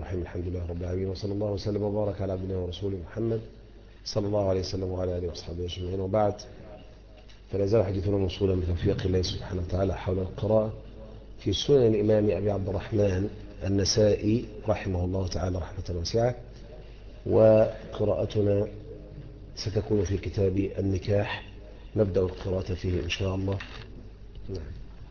الرحيم. الحمد لله رب العالمين، وصلى الله وسلم وبارك على عبدنا ورسوله محمد صلى الله عليه وسلم وعلى آله وأصحابه أجمعين، وبعد. فلا زال حديثنا موصولا بتوفيق الله سبحانه وتعالى حول القراءة في سنن الإمام أبي عبد الرحمن النسائي رحمه الله تعالى رحمة واسعة، وقراءتنا ستكون في كتاب النكاح. نبدأ القراءة فيه إن شاء الله. نعم.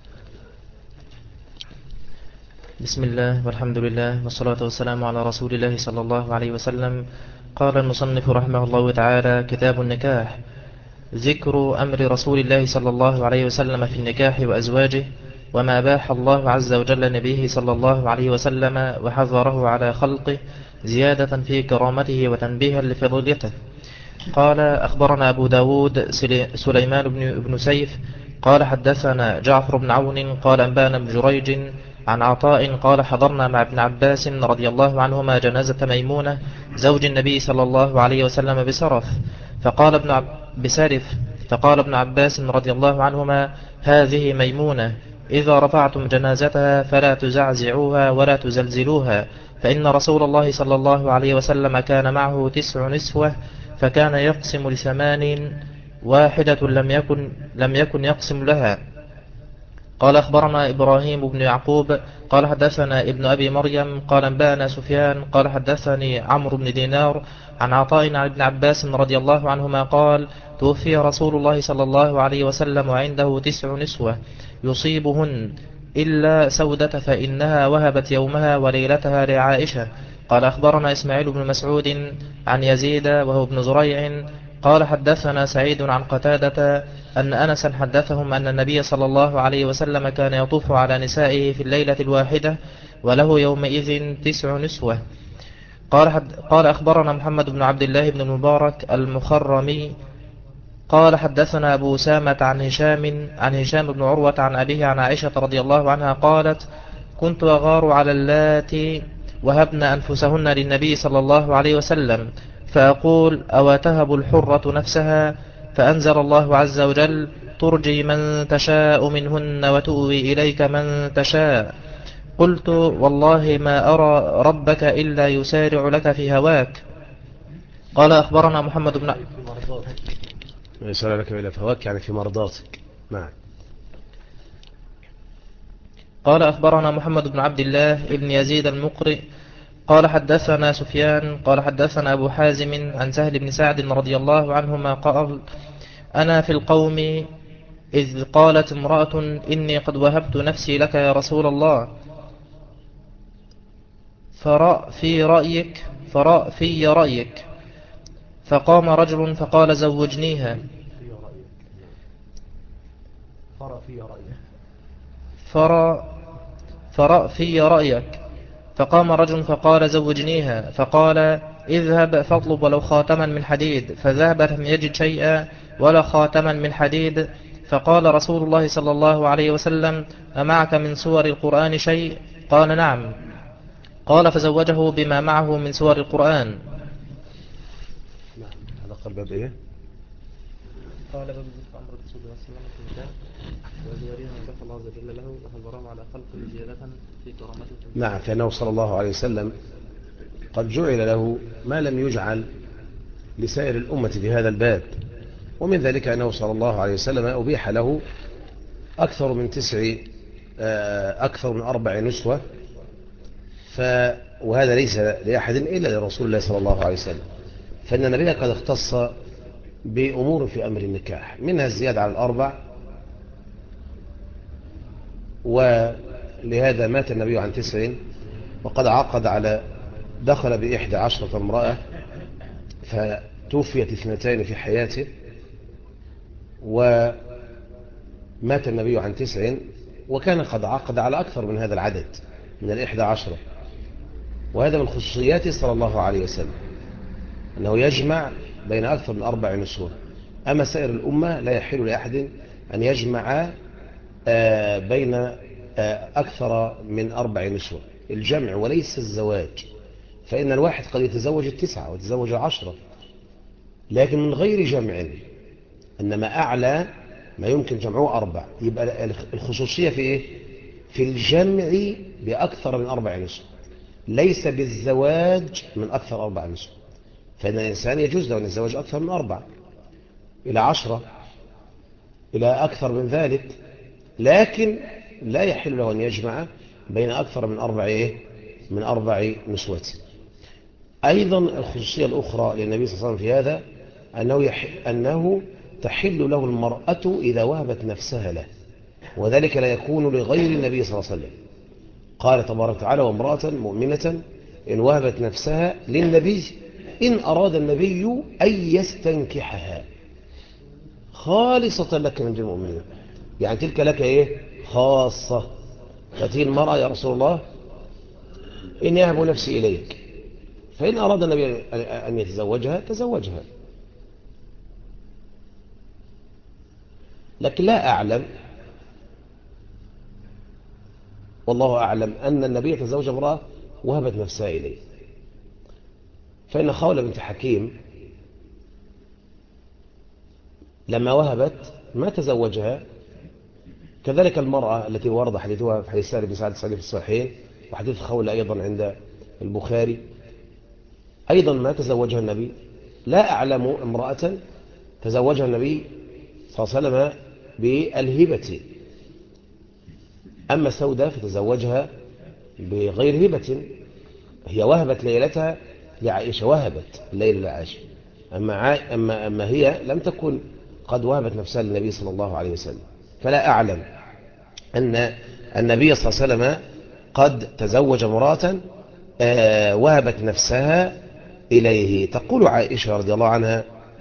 بسم الله والحمد لله والصلاة والسلام على رسول الله صلى الله عليه وسلم. قال المصنف رحمه الله تعالى: كتاب النكاح. ذكر أمر رسول الله صلى الله عليه وسلم في النكاح وأزواجه، وما باح الله عز وجل لنبيه صلى الله عليه وسلم وحذره على خلقه، زيادة في كرامته وتنبيها لفضيلته. قال: أخبرنا أبو داود سليمان بن سيف قال: حدثنا جعفر بن عون قال: أنبانا بن جريج عن عطاء قال: حضرنا مع ابن عباس رضي الله عنهما جنازة ميمونة زوج النبي صلى الله عليه وسلم بسرف. فقال ابن عباس رضي الله عنهما: هذه ميمونة، إذا رفعتم جنازتها فلا تزعزعوها ولا تزلزلوها، فإن رسول الله صلى الله عليه وسلم كان معه 9 نسوة، فكان يقسم ل8، واحدة لم يكن يقسم لها. قال: أخبرنا إبراهيم بن يعقوب قال: حدثنا ابن أبي مريم قال: أنبانا سفيان قال: حدثني عمرو بن دينار عن عطاء عن ابن عباس رضي الله عنهما قال: توفي رسول الله صلى الله عليه وسلم وعنده 9 نسوة يصيبهن إلا سودة، فإنها وهبت يومها وليلتها لعائشة. قال: أخبرنا إسماعيل بن مسعود عن يزيد وهو ابن زريع قال: حدثنا سعيد عن قتادة أن أنسا حدثهم أن النبي صلى الله عليه وسلم كان يطوف على نسائه في الليلة الواحدة، وله يومئذ 9 نسوة. قال: أخبرنا محمد بن عبد الله بن المبارك المخرمي قال: حدثنا أبو أسامة عن هشام بن عروة عن أبيه عن عائشة رضي الله عنها قالت: كنت أغار على اللاتي وهبن أنفسهن للنبي صلى الله عليه وسلم، فأقول: أو تهب الحرة نفسها؟ فأنزل الله عز وجل: ترجي من تشاء منهن وتؤوي إليك من تشاء. قلت: والله ما أرى ربك إلا يسارع لك في هواك. قال: أخبرنا محمد بن يسأل لك إلى فواك يعني في مرضاتك. نعم. قال: أخبرنا محمد بن عبد الله ابن يزيد المقرئ قال: حدثنا سفيان قال: حدثنا أبو حازم عن سهل بن سعد رضي الله عنهما قال: أنا في القوم إذ قالت امرأة: إني قد وهبت نفسي لك يا رسول الله، فرأ في رأيك. فقام رجل فقال: زوجنيها. فرأ في رأيك. فقام رجل فقال: زوجنيها. فقال: اذهب فاطلب ولو خاتما من حديد. فذهب لم يجد شيئا ولا خاتما من حديد. فقال رسول الله صلى الله عليه وسلم: أمعك من سور القرآن شيء؟ قال: نعم. قال: فزوجه بما معه من سور القرآن. نعم. هذا قال باب إيه؟ قال: باب ذكر أمر الرسول صلى الله عليه وسلم في النكاح وأزواجه من بث الله عز وجل له وحذره على خلقه زيادة في كرامته. نعم، فإنه صلى الله عليه وسلم قد جعل له ما لم يجعل لسائر الأمة في هذا الباب، ومن ذلك أنه صلى الله عليه وسلم أبيح له أكثر من 4 نسوة. وهذا ليس لأحد إلا لرسول الله صلى الله عليه وسلم، فإن النبي قد اختص بأمور في أمر النكاح، منها الزيادة على 4، ولهذا مات النبي عن 9، وقد دخل ب11 امرأة، فتوفيت 2 في حياته، ومات النبي عن 9، وكان قد عقد على أكثر من هذا العدد من 11. وهذا من خصوصياته صلى الله عليه وسلم، أنه يجمع بين أكثر من 4 نسوة. أما سائر الأمة لا يحل لأحد أن يجمع بين أكثر من 4 نسوة، الجمع وليس الزواج، فإن الواحد قد يتزوج 9 ويتزوج 10، لكن من غير جمع، إنما أعلى ما يمكن جمعه 4. يبقى الخصوصية في إيه؟ في الجمع بأكثر من 4 نسوة. ليس بالزواج من أكثر 4 نسوة، فإن الإنسان يجوز له أن يتزوج أكثر من 4 إلى 10 إلى أكثر من ذلك، لكن لا يحل له أن يجمع بين أكثر من 4 من 4 نسوة. أيضا الخصوصية الأخرى للنبي صلى الله عليه وسلم في هذا أنه تحل له المرأة إذا وهبت نفسها له، وذلك لا يكون لغير النبي صلى الله عليه وسلم. قال تبارك وتعالى: وامرأة مؤمنة إن وهبت نفسها للنبي إن أراد النبي أن يستنكحها خالصة لك من دون المؤمنين. يعني تلك لك خاصة. فتي المرأة: يا رسول الله إني أهب نفسي إليك، فإن أراد النبي أن يتزوجها تزوجها. لكن لا أعلم، والله أعلم، أن النبي تزوج امرأة وهبت نفسها إليه. فإن خولة بنت حكيم لما وهبت ما تزوجها، كذلك المرأة التي ورد حديثها في حديث سهل بن سعد السعدي في الصحيحين، وحديث خولة أيضا عند البخاري، أيضا ما تزوجها النبي. لا أعلم امرأة تزوجها النبي صلى الله عليه وسلم بالهبة. أما سودة فتزوجها بغير هبة، هي وهبت ليلتها لعائشة، وهبت الليلة لعائشة. أما هي لم تكن قد وهبت نفسها للنبي صلى الله عليه وسلم. فلا أعلم أن النبي صلى الله عليه وسلم قد تزوج امرأة وهبت نفسها إليه. تقول عائشة رضي الله عنها: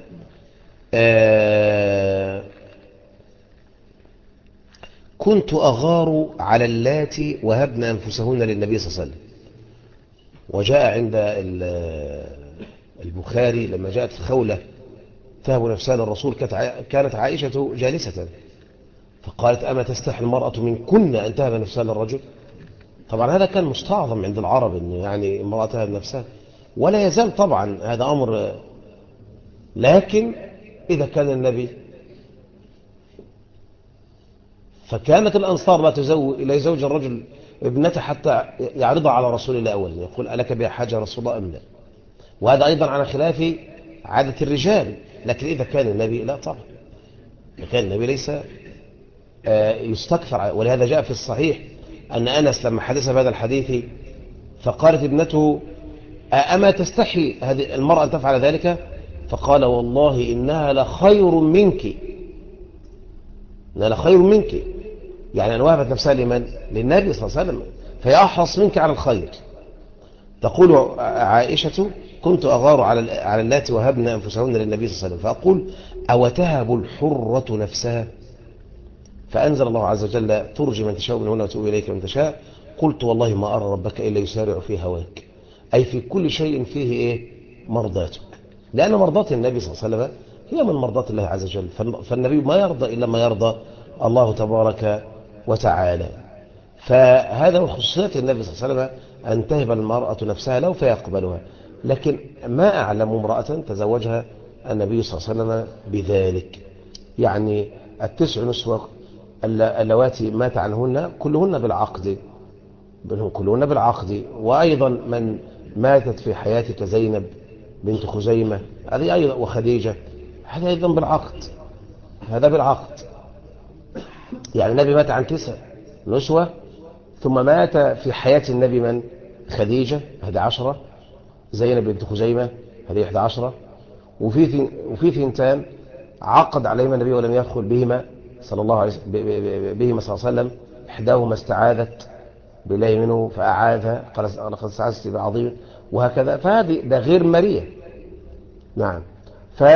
كنت أغار على اللاتي وهبن أنفسهن للنبي صلى الله عليه وسلم. وجاء عند البخاري لما جاءت خولة تهب نفسها للرسول، كانت عائشة جالسة، فقالت: أما تستحي المرأة منكن أن تهب نفسها للرجل؟ طبعا هذا كان مستعظم عند العرب، إن يعني امرأة تهب نفسها، ولا يزال طبعا هذا أمر. لكن إذا كان النبي، فكانت الأنصار لا يزوج الرجل ابنته حتى يعرضها على رسول الله أولا، يقول: ألك بها حاجة رسول الله أم لا؟ وهذا أيضا على خلاف عادة الرجال. لكن إذا كان النبي لا طبعا، إذا كان النبي ليس يستكثر. ولهذا جاء في الصحيح أن أنس لما حدث بهذا الحديث فقالت ابنته: أما تستحي هذه المرأة أن تفعل ذلك؟ فقال: والله إنها لخير منك، إنها لخير منك. يعني أن وهبت نفسها لمن؟ للنبي صلى الله عليه وسلم، فهي أحرص منك على الخير. تقول عائشة: كنت أغار على اللاتي وهبن أنفسهن للنبي صلى الله عليه وسلم، فأقول: أو تهب الحرة نفسها؟ فأنزل الله عز وجل: ترجي من تشاء منهن وتؤوي إليك من تشاء. قلت: والله ما أرى ربك إلا يسارع في هواك، أي في كل شيء فيه مرضاتك. لأن مرضات النبي صلى الله عليه وسلم هي من مرضات الله عز وجل، فالنبي ما يرضى إلا ما يرضى الله تبارك وتعالى. فهذا من خصوصيات النبي صلى الله عليه وسلم أن تهب المرأة نفسها له فيقبلها. لكن ما أعلم امرأة تزوجها النبي صلى الله عليه وسلم بذلك. يعني 9 نسوة اللواتي مات عنهن كلهن بالعقد، كلهن بالعقد. وأيضا من ماتت في حياتك زينب بنت خزيمة هذه أيضا، وخديجة هذه أيضا بالعقد، هذا بالعقد. يعني النبي مات عن 9 نسوة، ثم مات في حياة النبي من؟ خديجة هذه 10، زينب بنت خزيمة هذه 11، وفي 2 عقد عليهما النبي ولم يدخل بهما صلى الله عليه وسلم. إحداهما استعاذت بالله منه فأعاذها، قال: لقد استعاذت بعظيم، وهكذا. ده غير مرية. نعم. ف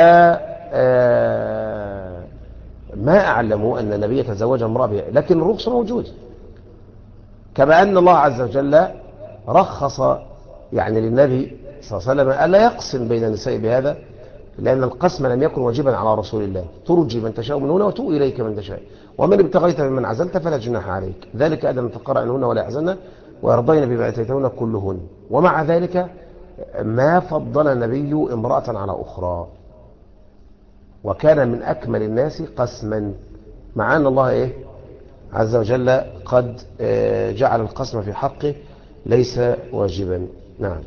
ما أعلم أن النبي تزوج امرأة بها، لكن الرخصة موجودة. كما أن الله عز وجل رخص يعني للنبي صلى الله عليه وسلم ألا يقسم بين النساء بهذا، لأن القسم لم يكن واجبا على رسول الله. ترجي من تشاء منهن وتؤوي إليك من تشاء، ومن ابتغيت ممن عزلت فلا جناح عليك، ذلك أدنى أن تقر عنهن ولا يحزن ويرضين بما أتيتهن كلهن. ومع ذلك ما فضل النبي امرأة على أخرى، وكان من أكمل الناس قسما، مع أن الله عز وجل قد جعل القسم في حقه ليس واجبا. نعم.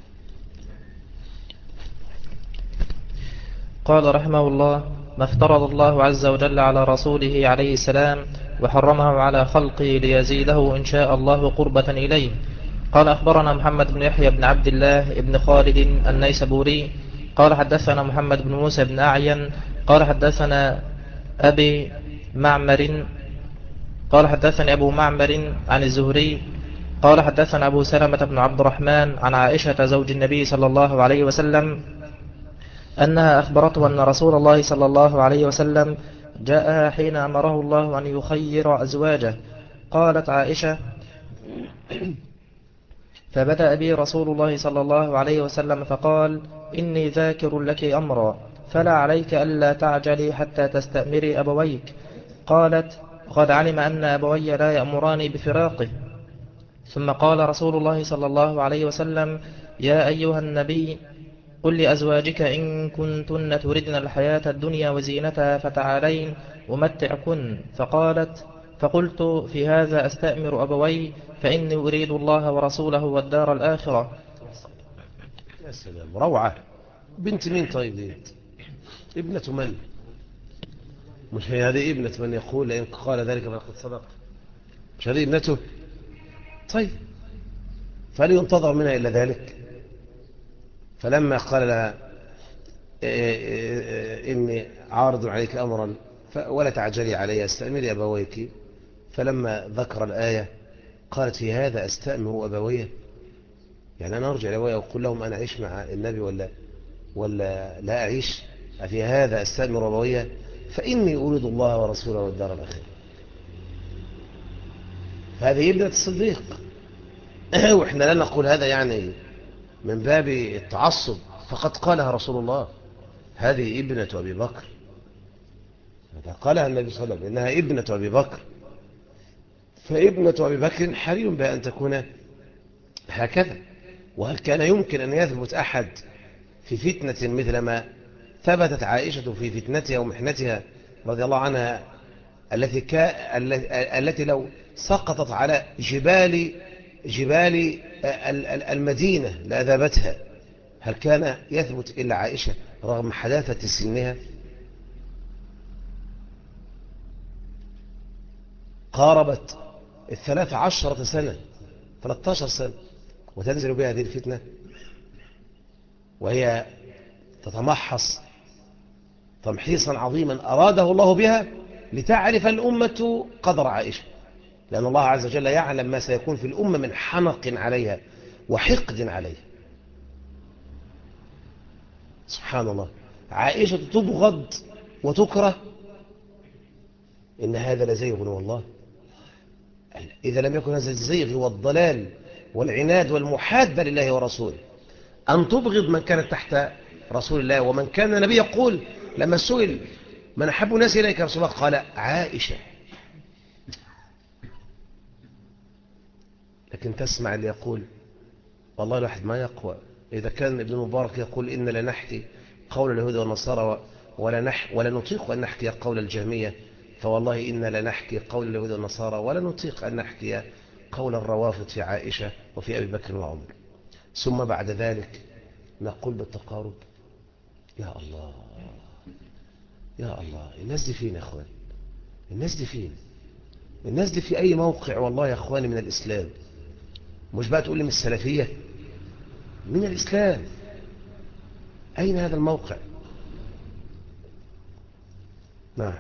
قال رحمه الله: ما افترض الله عز وجل على رسوله عليه السلام وحرمه على خلقه ليزيده إن شاء الله قربة إليه. قال أخبرنا محمد بن يحيى بن عبد الله بن خالد النيسابوري قال حدثنا محمد بن موسى بن أعين قال حدثنا أبي معمر قال حدثني أبو معمر عن الزهري قال حدثنا أبو سلمة بن عبد الرحمن عن عائشة زوج النبي صلى الله عليه وسلم أنها أخبرته أن رسول الله صلى الله عليه وسلم جاءها حين أمره الله أن يخير أزواجه. قالت عائشة: فبدأ بي رسول الله صلى الله عليه وسلم فقال: إني ذاكر لك أمرا فلا عليك ألا تعجلي حتى تستأمري أبويك. قالت: قد علم أن أبوي لا يأمراني بفراقه. ثم قال رسول الله صلى الله عليه وسلم: يا أيها النبي قل لأزواجك إن كنتن تردن الحياة الدنيا وزينتها فتعالين أمتعكن. فقلت: في هذا أستأمر أبوي فإني أريد الله ورسوله والدار الآخرة. يا سلام، روعة. بنت مين طيب دي؟ ابنة من؟ مش هي هذه ابنة من يقول لئن قال ذلك فقد صدق؟ مش هذه ابنته؟ طيب، فهل ينتظر منها إلا ذلك؟ فلما قال لها إني عارض عليك أمرا ولا تعجلي علي استأمري أبويك، فلما ذكر الآية قالت: في هذا أستأمر أبوي؟ يعني أنا أرجع لأبوي وأقول لهم أنا أعيش مع النبي ولا لا أعيش؟ في هذا أستأمر أبوي فإني أريد الله ورسوله والدار الآخرة. هذه ابنة الصديق. وإحنا لا نقول هذا يعني من باب التعصب، فقد قالها رسول الله: هذه ابنة أبي بكر. قالها النبي صلى الله عليه وسلم إنها ابنة أبي بكر، فابنة أبي بكر حري بها أن تكون هكذا. وهل كان يمكن أن يثبت أحد في فتنة مثل ما ثبتت عائشة في فتنتها ومحنتها رضي الله عنها، التي لو سقطت على جبال المدينة لأذابتها؟ هل كان يثبت إلا عائشة رغم حداثة سنها؟ قاربت 13 سنة 13 سنة وتنزل بها هذه الفتنة، وهي تتمحص تمحيصا عظيما أراده الله بها لتعرف الأمة قدر عائشة، لأن الله عز وجل يعلم ما سيكون في الأمة من حنق عليها وحقد عليها. سبحان الله، عائشة تبغض وتكره. إن هذا لزيغ والله. إذا لم يكن هذا الزيغ والضلال والعناد والمحادة لله ورسوله أن تبغض من كانت تحت رسول الله ومن كان النبي يقول لما سئل: من أحب الناس إليك يا رسول الله؟ قال: عائشة. لكن تسمع اللي يقول: والله الواحد ما يقوى. إذا كان ابن مبارك يقول: إن لا نحكي قول اليهود والنصارى ولا نطيق أن نحكي قول الجهمية، فوالله إن لا نحكي قول اليهود والنصارى ولا نطيق أن نحكي قول الروافض في عائشة وفي أبي بكر وعمر. ثم بعد ذلك نقول بالتقارب: يا الله يا الله، الناس دي فين يا أخوان؟ الناس دي فين؟ الناس دي في أي موقع والله يا أخواني من الإسلام؟ مش بقى تقول لي من السلفية، من الإسلام. أين هذا الموقع؟ نعم.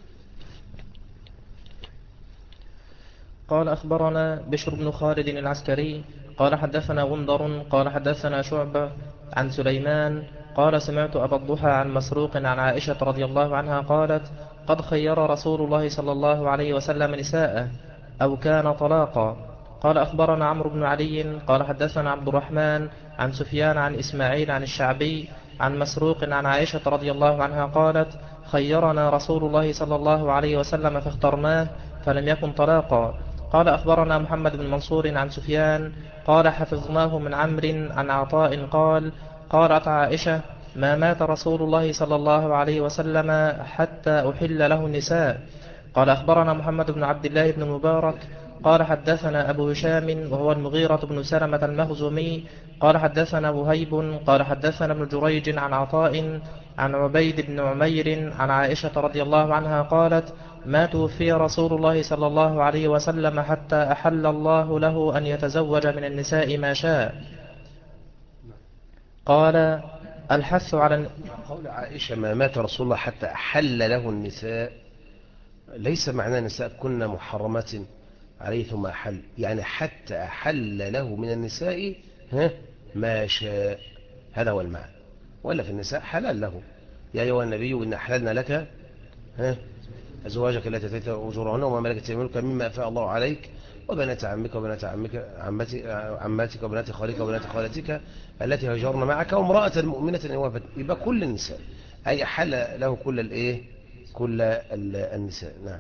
قال أخبرنا بشر بن خالد العسكري قال حدثنا غندر قال حدثنا شعبة عن سليمان قال سمعت أبا الضحى عن مسروق عن عائشة رضي الله عنها قالت: قد خير رسول الله صلى الله عليه وسلم نساءه أو كان طلاقا. قال أخبرنا عمرو بن علي قال حدثنا عبد الرحمن عن سفيان عن إسماعيل عن الشعبي عن مسروق عن عائشة رضي الله عنها قالت: خيرنا رسول الله صلى الله عليه وسلم فاخترناه فلم يكن طلاقا. قال أخبرنا محمد بن منصور عن سفيان قال حفظناه من عمرو عن عطاء قال: قالت عائشة: ما مات رسول الله صلى الله عليه وسلم حتى أحل له النساء. قال أخبرنا محمد بن عبد الله بن المبارك قال حدثنا أبو هشام وهو المغيرة بن سلمة المخزومي قال حدثنا وهيب قال حدثنا ابن جريج عن عطاء عن عبيد بن عمير عن عائشة رضي الله عنها قالت ما توفي رسول الله صلى الله عليه وسلم حتى أحل الله له أن يتزوج من النساء ما شاء. قال الحث على قول عائشة ما مات رسول الله حتى أحل له النساء ليس معناه النساء كنا محرمات عليه ثم أحل، يعني حتى أحل له من النساء ما شاء، هذا هو المعنى. ولا في النساء حلال له، يا أيها النبي إن أحللنا لك أزواجك التي أتيت أجورهن وما ملكت يمينك مما أفاء الله عليك وبنات عمك وبنات عماتك وبنات خالك وبنات خالتك التي هاجرن معك وامرأة مؤمنة إن وافت. يبقى كل النساء، أي حل له كل الإيه، كل النساء. نعم.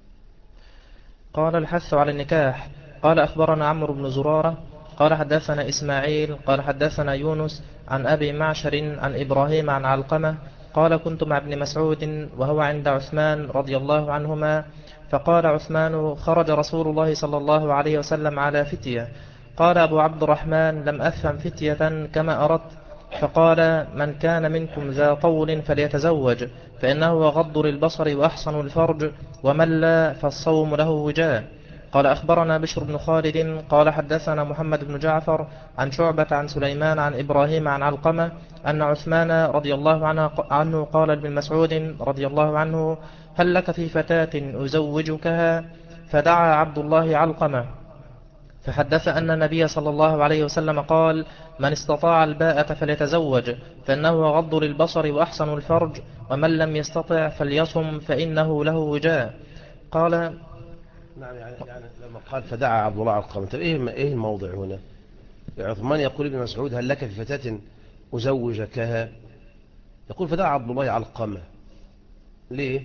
قال الحث على النكاح. قال أخبرنا عمرو بن زرارة قال حدثنا إسماعيل قال حدثنا يونس عن أبي معشر عن إبراهيم عن علقمة قال كنت مع ابن مسعود وهو عند عثمان رضي الله عنهما فقال عثمان خرج رسول الله صلى الله عليه وسلم على فتية. قال أبو عبد الرحمن لم أفهم فتية كما أردت. فقال من كان منكم ذا طول فليتزوج فإنه غض للبصر وأحصن الفرج ومن لا فالصوم له وجاء. قال أخبرنا بشر بن خالد قال حدثنا محمد بن جعفر عن شعبة عن سليمان عن إبراهيم عن علقمة أن عثمان رضي الله عنه قال لابن مسعود رضي الله عنه هل لك في فتاة أزوجكها؟ فدعا عبد الله علقمة فحدث أن النبي صلى الله عليه وسلم قال من استطاع الباءة فليتزوج فإنه غض للبصر وأحسن الفرج ومن لم يستطع فليصم فإنه له وجاء. قال نعم. يعني لما قال فدعا عبد الله علقمة، طب إيه الموضع هنا؟ يعني عثمان يقول ابن مسعود هل لك في فتاة أزوجكها؟ يقول فدعا عبد الله علقمة، ليه؟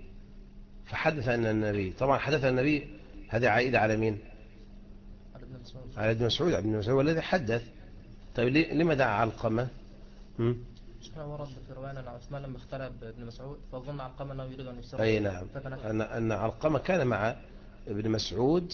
فحدث أن النبي، طبعا حدث النبي، هذه عائدة على مين؟ على ابن مسعود. ابن مسعود الذي حدث. طيب لما دعا علقمة؟ شيخنا ورد في رواية أن عثمان لما اختلى بابن مسعود فظن علقمة أنه يريد أن يفسره. أي نعم، أن علقمة كان مع ابن مسعود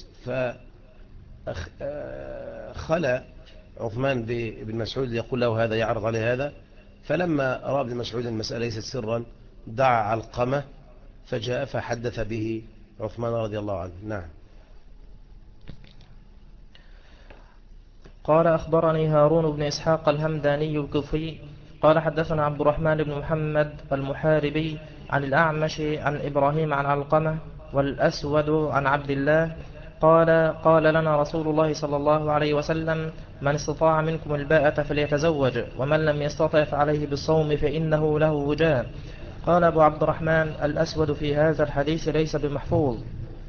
فخلى عثمان بابن مسعود يقول له هذا، يعرض عليه هذا، فلما رأى ابن مسعود المسألة ليست سرا دعا علقمة فجاء فحدث به عثمان رضي الله عنه. نعم. قال أخبرني هارون بن إسحاق الهمداني الكوفي قال حدثنا عبد الرحمن بن محمد المحاربي عن الأعمش عن إبراهيم عن علقمة والأسود عن عبد الله قال لنا رسول الله صلى الله عليه وسلم من استطاع منكم الباءة فليتزوج ومن لم يستطع فعليه بالصوم فإنه له وجاء. قال أبو عبد الرحمن الأسود في هذا الحديث ليس بمحفوظ.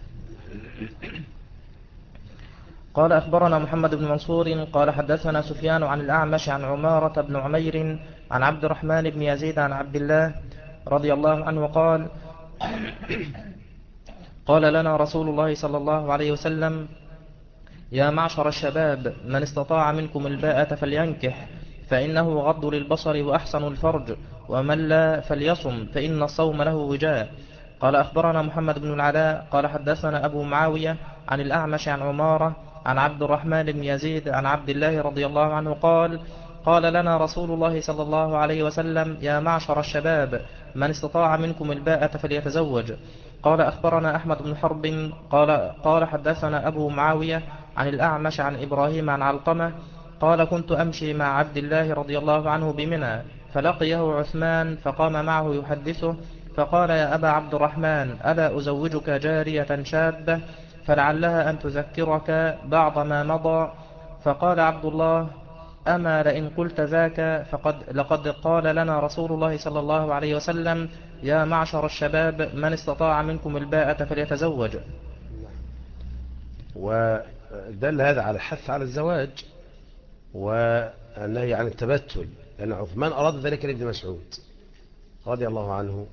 قال أخبرنا محمد بن منصور قال حدثنا سفيان عن الأعمش عن عمارة بن عمير عن عبد الرحمن بن يزيد عن عبد الله رضي الله عنه قال لنا رسول الله صلى الله عليه وسلم يا معشر الشباب من استطاع منكم الباءة فلينكح فإنه غض للبصر وأحسن الفرج ومن لا فليصم فإن الصوم له وجاء. قال أخبرنا محمد بن العلاء قال حدثنا أبو معاوية عن الأعمش عن عمارة عن عبد الرحمن بن يزيد عن عبد الله رضي الله عنه قال لنا رسول الله صلى الله عليه وسلم يا معشر الشباب من استطاع منكم الباءة فليتزوج. قال أخبرنا أحمد بن حرب قال حدثنا أبو معاوية عن الأعمش عن إبراهيم عن علقمة قال كنت أمشي مع عبد الله رضي الله عنه بمنى فلقيه عثمان فقام معه يحدثه فقال يا أبا عبد الرحمن ألا أزوجك جارية شابة فلعلها أن تذكرك بعض ما مضى. فقال عبد الله أما لئن قلت ذاك لقد قال لنا رسول الله صلى الله عليه وسلم يا معشر الشباب من استطاع منكم الباءة فليتزوج. ودل هذا على الحث على الزواج والنهي عن التبتل، لأن عثمان أراد ذلك لابن مسعود رضي الله عنه،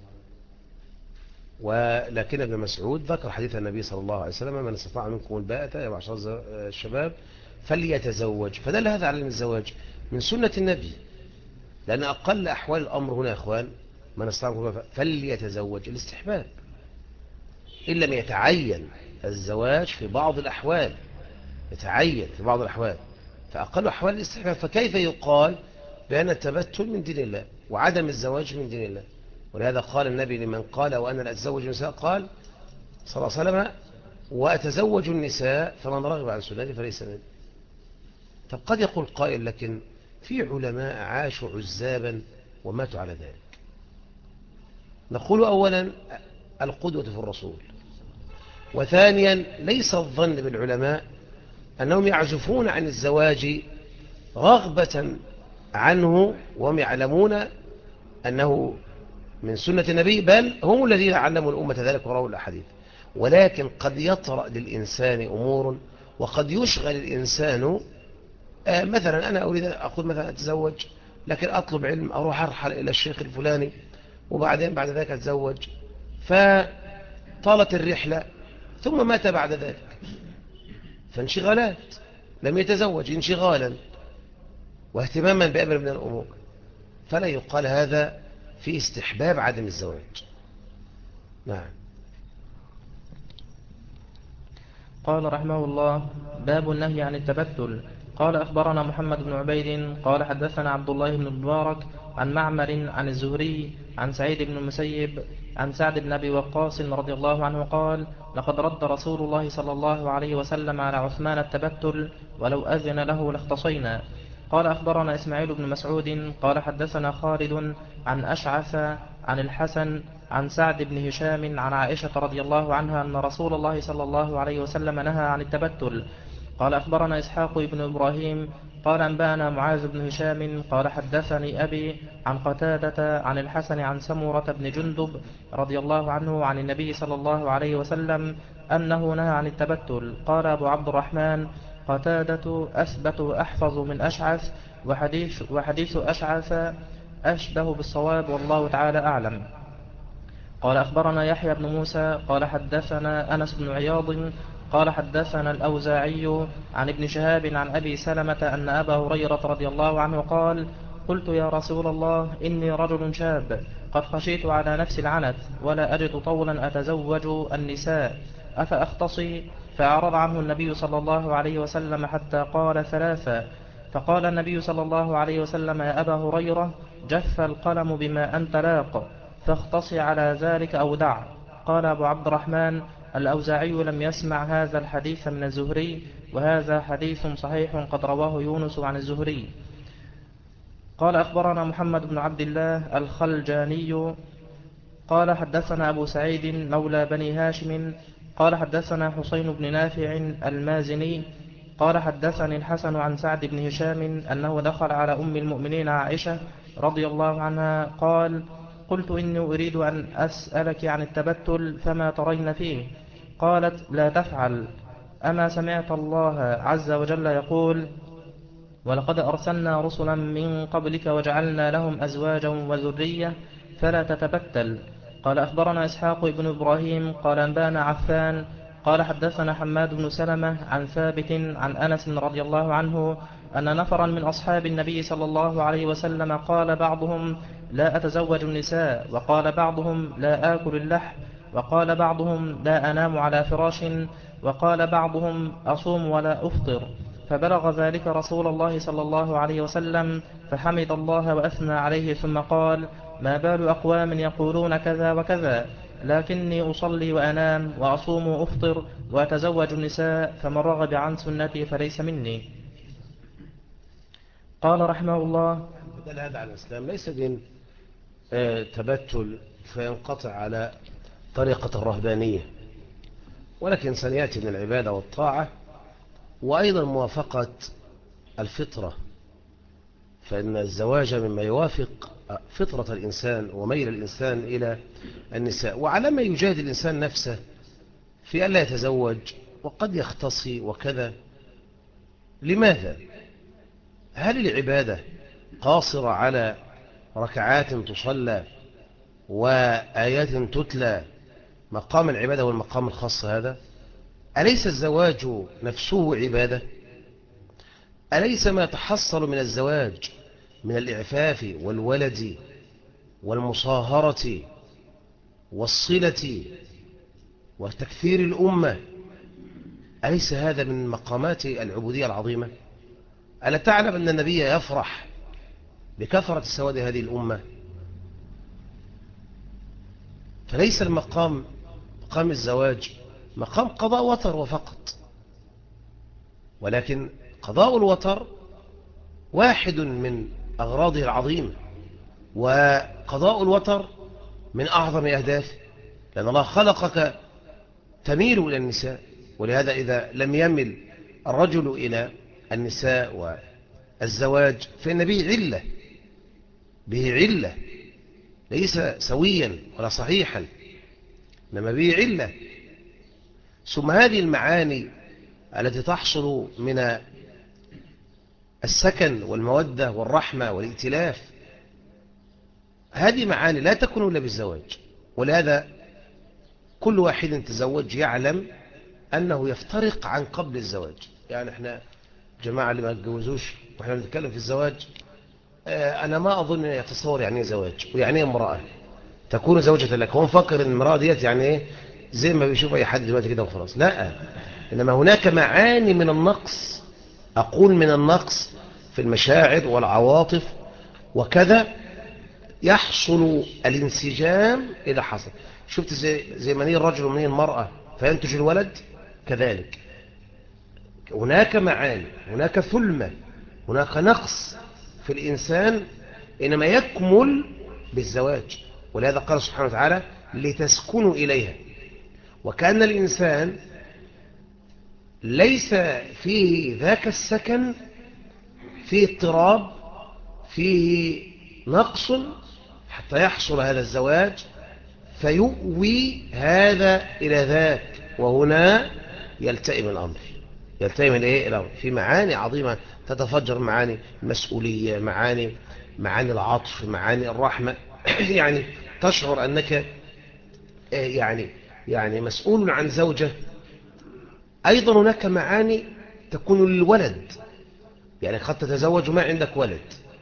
ولكن ابن مسعود ذكر حديث النبي صلى الله عليه وسلم من استطاع منكم الباءة يا معشر الشباب فليتزوج، فدل هذا على الزواج من سنة النبي، لأن أقل أحوال الأمر هنا يا أخوان من استطاع منكم فليتزوج الاستحباب، إن لم يتعين الزواج في بعض الأحوال، يتعين في بعض الأحوال، فأقل أحوال الاستحباب. فكيف يقال بأن التبتل من دين الله وعدم الزواج من دين الله؟ ولهذا قال النبي لمن قال وأنا لا أتزوج النساء، قال صلى الله عليه وسلم: وأتزوج النساء فمن رغب عن سنتي فليس مني. طب قد يقول قائل: لكن في علماء عاشوا عزابا وماتوا على ذلك. نقول أولا القدوة في الرسول، وثانيا ليس الظن بالعلماء أنهم يعزفون عن الزواج رغبة عنه وهم يعلمون أنه من سنة النبي، بل هم الذين علموا الأمة ذلك ورأوا الأحاديث. ولكن قد يطرأ للإنسان أمور، وقد يشغل الإنسان. مثلا أنا أريد أقول مثلا أتزوج، لكن أطلب علم، أروح أرحل إلى الشيخ الفلاني، وبعدين بعد ذلك أتزوج، فطالت الرحلة ثم مات بعد ذلك، فانشغالات، لم يتزوج انشغالا واهتماما بأمر من الأمور، فلا يقال هذا في استحباب عدم الزواج. نعم. قال رحمه الله: باب النهي عن التبتل. قال أخبرنا محمد بن عبيد قال حدثنا عبد الله بن المبارك عن معمر عن الزهري عن سعيد بن المسيب عن سعد بن أبي وقاص رضي الله عنه قال: لقد رد رسول الله صلى الله عليه وسلم على عثمان التبتل، ولو أذن له لاختصينا. قال أخبرنا إسماعيل بن مسعود قال حدثنا خالد عن أشعث عن الحسن عن سعد بن هشام عن عائشة رضي الله عنها أن رسول الله صلى الله عليه وسلم نهى عن التبتل. قال أخبرنا إسحاق بن إبراهيم قال أنبأنا معاذ بن هشام قال حدثني أبي عن قتادة عن الحسن عن سمرة بن جندب رضي الله عنه عن النبي صلى الله عليه وسلم أنه نهى عن التبتل. قال أبو عبد الرحمن: قتادة أثبت وأحفظ من أشعث، وحديث أشعث أشبه بالصواب، والله تعالى أعلم. قال أخبرنا يحيى بن موسى قال حدثنا أنس بن عياض قال حدثنا الأوزاعي عن ابن شهاب عن أبي سلمة أن أبا هريرة رضي الله عنه قال: قلت يا رسول الله إني رجل شاب قد خشيت على نفسي العنت، ولا أجد طولا أتزوج النساء، أفأختصي؟ فأعرض عنه النبي صلى الله عليه وسلم حتى قال ثلاثا. فقال النبي صلى الله عليه وسلم: يا أبا هريرة، جف القلم بما أنت لاق، فاختص على ذلك أو دع. قال أبو عبد الرحمن: الأوزاعي لم يسمع هذا الحديث من الزهري، وهذا حديث صحيح قد رواه يونس عن الزهري. قال أخبرنا محمد بن عبد الله الخلجاني قال حدثنا أبو سعيد مولى بني هاشم قال حدثنا حسين بن نافع المازني قال حدثني الحسن عن سعد بن هشام أنه دخل على أم المؤمنين عائشة رضي الله عنها قال: قلت إني أريد أن أسألك عن التبتل فما ترين فيه؟ قالت: لا تفعل. أما سمعت الله عز وجل يقول: ولقد أرسلنا رسلا من قبلك وجعلنا لهم أزواجا وذرية، فلا تتبتل. قال أخبرنا إسحاق بن إبراهيم قال أنبانا عفان قال حدثنا حماد بن سلمة عن ثابت عن أنس رضي الله عنه أن نفرا من أصحاب النبي صلى الله عليه وسلم قال بعضهم: لا أتزوج النساء، وقال بعضهم: لا آكل اللحم، وقال بعضهم: لا أنام على فراش، وقال بعضهم: أصوم ولا أفطر. فبلغ ذلك رسول الله صلى الله عليه وسلم، فحمد الله وأثنى عليه، ثم قال: ما بال أقوام يقولون كذا وكذا، لكني أصلي وأنام وأصوم وأفطر وأتزوج النساء، فمن رغب عن سنتي فليس مني. قال رحمه الله: بدل هذا على الإسلام ليس دين تبتل فينقطع على طريقة الرهبانية، ولكن سيأتي من العبادة والطاعة، وأيضا موافقة الفطرة، فإن الزواج مما يوافق فطرة الإنسان وميل الإنسان إلى النساء. وعلى ما يجاهد الإنسان نفسه في ألا يتزوج وقد يختصي وكذا. لماذا؟ هل العبادة قاصرة على ركعات تصلى وآيات تتلى مقام العبادة والمقام الخاص هذا؟ أليس الزواج نفسه عبادة؟ أليس ما يتحصل من الزواج من الإعفاف والولد والمصاهرة والصلة وتكثير الأمة أليس هذا من مقامات العبودية العظيمة؟ ألا تعلم أن النبي يفرح بكثرة سواد هذه الأمة؟ فليس المقام مقام الزواج مقام قضاء وتر وفقط، ولكن قضاء الوتر واحد من أغراضه العظيمة، وقضاء الوتر من أعظم أهدافه، لأن الله خلقك تميل إلى النساء، ولهذا إذا لم يمل الرجل إلى النساء والزواج فإن به علة، به علة، ليس سويا ولا صحيحا، إنما به علة. ثم هذه المعاني التي تحصل من السكن والمودة والرحمة والائتلاف، هذه معاني لا تكون إلا بالزواج. ولهذا كل واحد تزوج يعلم أنه يفترق عن قبل الزواج. يعني احنا جماعة اللي ما اتجوزوش واحنا بنتكلم في الزواج، أنا ما أظن يتصور يعني ايه زواج ويعني ايه امرأة تكون زوجة لك. هو مفكر ان المرأة ديت يعني ايه زي ما بيشوف أي حد دلوقتي كده وخلاص. لا، إنما هناك معاني من النقص، أقول من النقص في المشاعر والعواطف وكذا، يحصل الانسجام إذا حصل. شفت زي مني الرجل ومني المرأة فينتج الولد، كذلك هناك معاني، هناك ثلمة، هناك نقص في الإنسان، إنما يكمل بالزواج. ولهذا قال سبحانه وتعالى لتسكنوا إليها. وكأن الإنسان ليس فيه ذاك السكن، فيه اضطراب، فيه نقص حتى يحصل هذا الزواج فيؤوي هذا إلى ذاك، وهنا يلتئم الأمر. يلتئم الأمر في معاني عظيمة تتفجر، معاني المسؤولية، معاني العطف، معاني الرحمة. يعني تشعر أنك يعني مسؤول عن زوجة. أيضا هناك معاني تكون للولد، يعني قد تتزوج ما عندك ولد.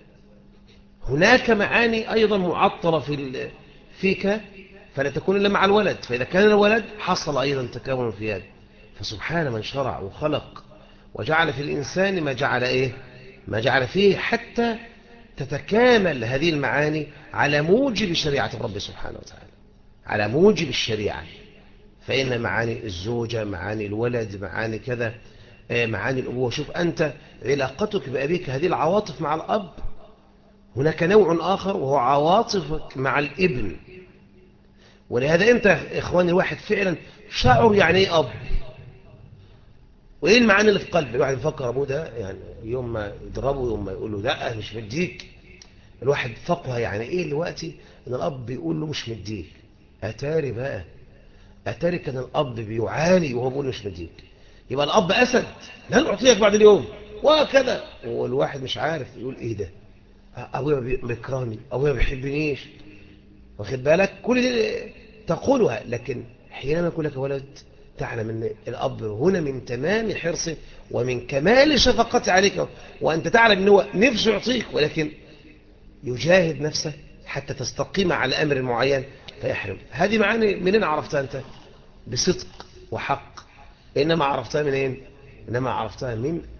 هناك معاني أيضا معطلة فيك فلا تكون إلا مع الولد، فإذا كان الولد حصل أيضا تكامل في هذا. فسبحان من شرع وخلق وجعل في الإنسان ما جعل فيه، حتى تتكامل هذه المعاني على موجب شريعة الرب سبحانه وتعالى، على موجب الشريعة. فإن معاني الزوجة، معاني الولد، معاني كذا، معاني الأبوة. شوف أنت علاقتك بأبيك، هذه العواطف مع الأب. هناك نوع آخر وهو عواطفك مع الابن. ولهذا أنت إخواني الواحد فعلا شعر يعني إيه أب، وإيه المعاني اللي في قلبه. الواحد يفكر أبوه ده يعني يوم ما يضربه، يوم ما يقول له لا مش مديك، الواحد فقه يعني إيه دلوقتي إن الأب بيقول له مش مديك. أتاري بقى، أتاري كان الأب بيعاني وهو بيقول مش مديك. يبقى الأب أسد، لن أعطيك بعد اليوم وكذا، والواحد مش عارف يقول إيه ده. أبويا بيكرهني، أبويا ما بيحبنيش، واخد بالك؟ كل دي تقولها، لكن حينما يقول لك ولد تعلم ان الاب هنا من تمام حرصه ومن كمال شفقته عليك، وانت تعلم ان هو نفسه يعطيك، ولكن يجاهد نفسه حتى تستقيم على امر معين فيحرم. هذه معاني منين عرفتها انت؟ بصدق وحق. انما عرفتها منين؟ انما عرفتها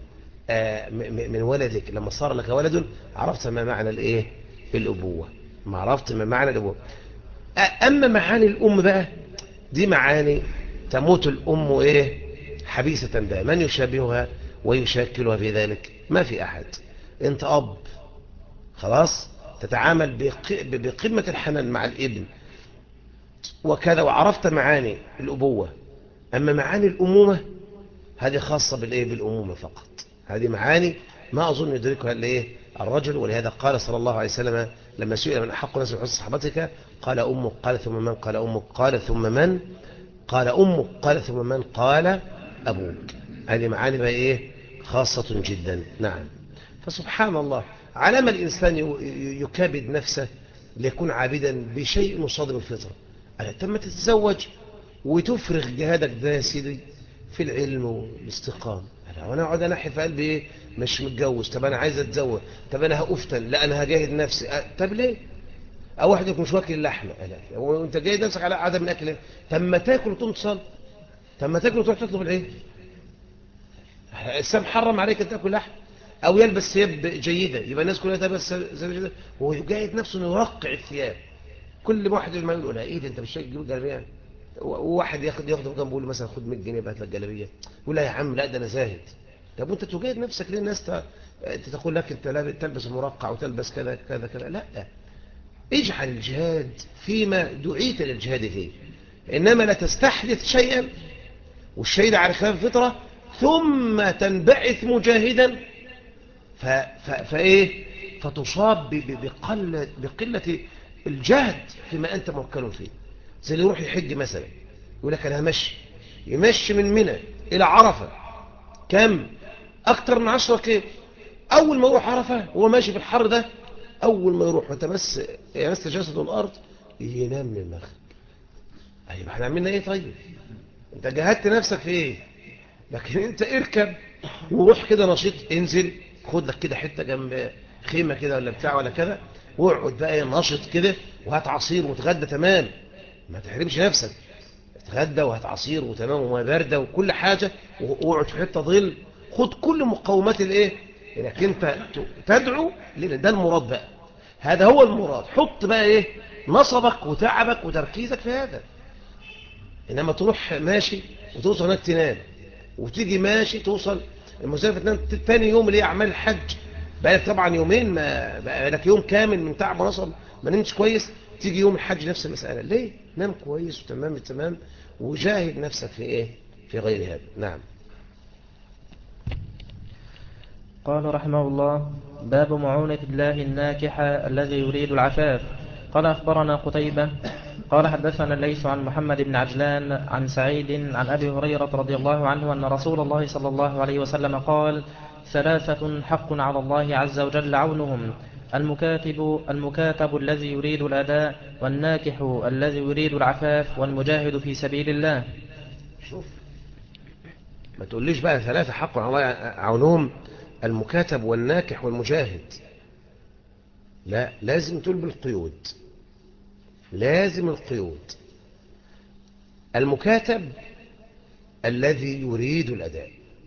من ولدك. لما صار لك ولد عرفت ما معنى الابوه، ما عرفت ما معنى الابوه. أما معاني الأم بقى، دي معاني تموت الأم حبيسة بها. من يشابهها ويشاكلها في ذلك؟ ما في أحد. أنت أب خلاص، تتعامل بقمة الحنان مع الابن وكذا، وعرفت معاني الأبوة. أما معاني الأمومة هذه خاصة بالأمومة فقط. هذه معاني ما أظن يدركها الرجل. ولهذا قال صلى الله عليه وسلم لما سئل من أحق الناس بحسن صحبتك قال أمك، قال ثم من، قال أمك، قال ثم من، قال أمك، قال ثم من، قال أبوك. هذه معاني بقى خاصة جدا. نعم. فسبحان الله، على ما الإنسان يكابد نفسه ليكون عابدا بشيء مصادم الفطرة. تم تتزوج وتفرغ جهادك ده يا سيدي في العلم والاستقامة. وانا اقعد انحي في قلبي مش متجوز، طب انا عايز اتزوج، طب انا هافتن، لا انا هجاهد نفسي، طب ليه؟ او واحد يكون مش واكل اللحمه، لا وانت جاهد نفسك على عدم الاكل، طب ما تاكل وتقوم تصلي، طب ما تاكل وتروح تطلب العيش. الإسلام حرم عليك أن تأكل لحم، أو يلبس ثياب جيدة، يبقى الناس كلها تلبس ثياب جيدة، وهو يجاهد نفسه إنه يرقع الثياب. كل واحد ما يقول ايه ده، انت مش شايف تجيب جلابيه؟ وواحد ياخده جنبه يقول له مثلا خد 100 جنيه بهات لك جلابيه، يقول لا يا عم لا ده انا زاهد. طب وانت تجاهد نفسك ليه؟ الناس تقول لك انت تلبس المرقع وتلبس كذا كذا كذا، لا. اجعل الجهاد فيما دعيت للجهاد فيه، انما لا تستحدث شيئا والشيء ده على خلاف الفطره ثم تنبعث مجاهدا فايه فتصاب بقلة الجهد فيما انت موكل فيه. زي اللي يروح يحج مثلا، يقول لك انا همشي، يمشي من منى الى عرفه كم؟ اكتر من 10 كيلو. اول ما يروح عرفه وهو ماشي في الحر ده، اول ما يروح وتمس يمس جسده الارض ينام من المغرب. ايوه احنا عملنا ايه طيب؟ انت جهدت نفسك في ايه؟ لكن انت اركب وروح كده نشيط، انزل خد لك كده حته جنب خيمه كده ولا بتاع ولا كذا، واقعد بقى نشط كده، وهات عصير وتغدى تمام، ما تحرمش نفسك. اتغدى وهات عصير وتمام وما بارده وكل حاجه، واقعد في حته ظل، خد كل مقومات الايه، انك انت تدعو، لان ده المراد بقى، هذا هو المراد. حط بقى ايه نصبك وتعبك وتركيزك في هذا. انما تروح ماشي وتوصل هناك تنام، وتيجي ماشي توصل المسافه تنام تاني يوم اللي هي اعمال الحج، بقى لك طبعا يومين، ما بقى لك يوم كامل من تعب ونصب ما نمتش كويس، تيجي يوم الحج نفس المساله. ليه؟ نام كويس وتمام التمام، وجاهد نفسك في ايه، في غير هذا. نعم. قال رحمه الله: باب معونة الله الناكح الذي يريد العفاف. قال أخبرنا قتيبة قال حدثنا الليث عن محمد بن عجلان عن سعيد عن أبي هريرة رضي الله عنه أن رسول الله صلى الله عليه وسلم قال: ثلاثة حق على الله عز وجل عونهم: المكاتب الذي يريد الأداء، والناكح الذي يريد العفاف، والمجاهد في سبيل الله. شوف، ما تقوليش بقى ثلاثة حق على الله عونهم: المكاتب والناكح والمجاهد. لا، لازم تقول بالقيود، لازم القيود. المكاتب الذي يريد الأداء،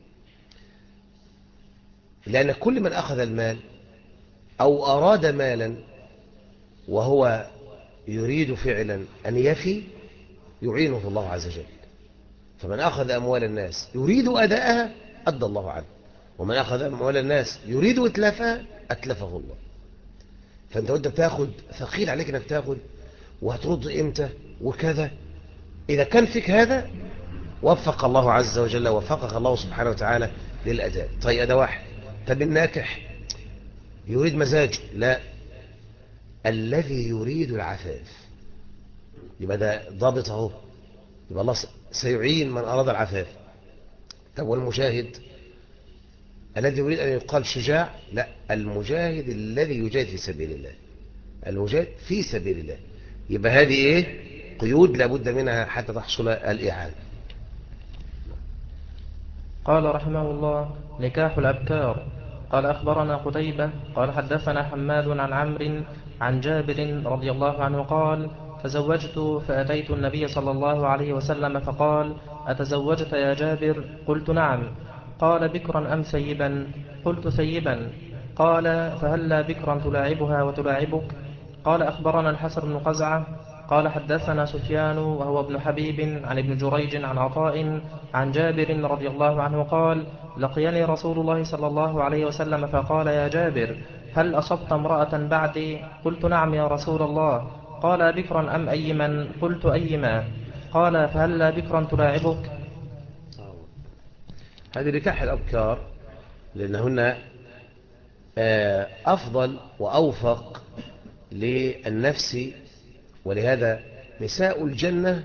لأن كل من أخذ المال أو أراد مالا وهو يريد فعلا أن يفي يعينه الله عز وجل. فمن أخذ أموال الناس يريد أداءها أدى الله عنه، ومن أخذ أموال الناس يريد إتلافها أتلفه الله. فأنت وأنت بتاخد ثقيل عليك أنك تاخد وهترد إمتى وكذا، إذا كان فيك هذا وفق الله عز وجل، وفقك الله سبحانه وتعالى للأداء. طيب ده واحد. طب الناكح يريد مزاجه؟ لا، الذي يريد العفاف، يبقى ده ضابط اهو، يبقى الله سيعين من أراد العفاف. طب والمجاهد الذي يريد أن يقال شجاع؟ لا، المجاهد الذي يجاهد في سبيل الله، المجاهد في سبيل الله. يبقى هذه ايه، قيود لابد منها حتى تحصل الإعانة. قال رحمه الله: نكاح الأبكار. قال أخبرنا قتيبة قال حدثنا حماد عن عمرو عن جابر رضي الله عنه قال: تزوجت فأتيت النبي صلى الله عليه وسلم فقال: أتزوجت يا جابر؟ قلت نعم. قال: بكرا أم ثيبا؟ قلت ثيبا. قال: فهلا بكرا تلاعبها وتلاعبك؟ قال أخبرنا الحسن بن قزعة قال حدثنا سفيان وهو ابن حبيب عن ابن جريج عن عطاء عن جابر رضي الله عنه قال: لقيني رسول الله صلى الله عليه وسلم فقال: يا جابر، هل أصبت امرأة بعدي؟ قلت نعم يا رسول الله. قال: بكرا أم أيما؟ قلت أيما. قال: فهلا بكرا تلاعبك؟ هذه نكاح الأبكار، لأنهن أفضل وأوفق للنفس. ولهذا نساء الجنة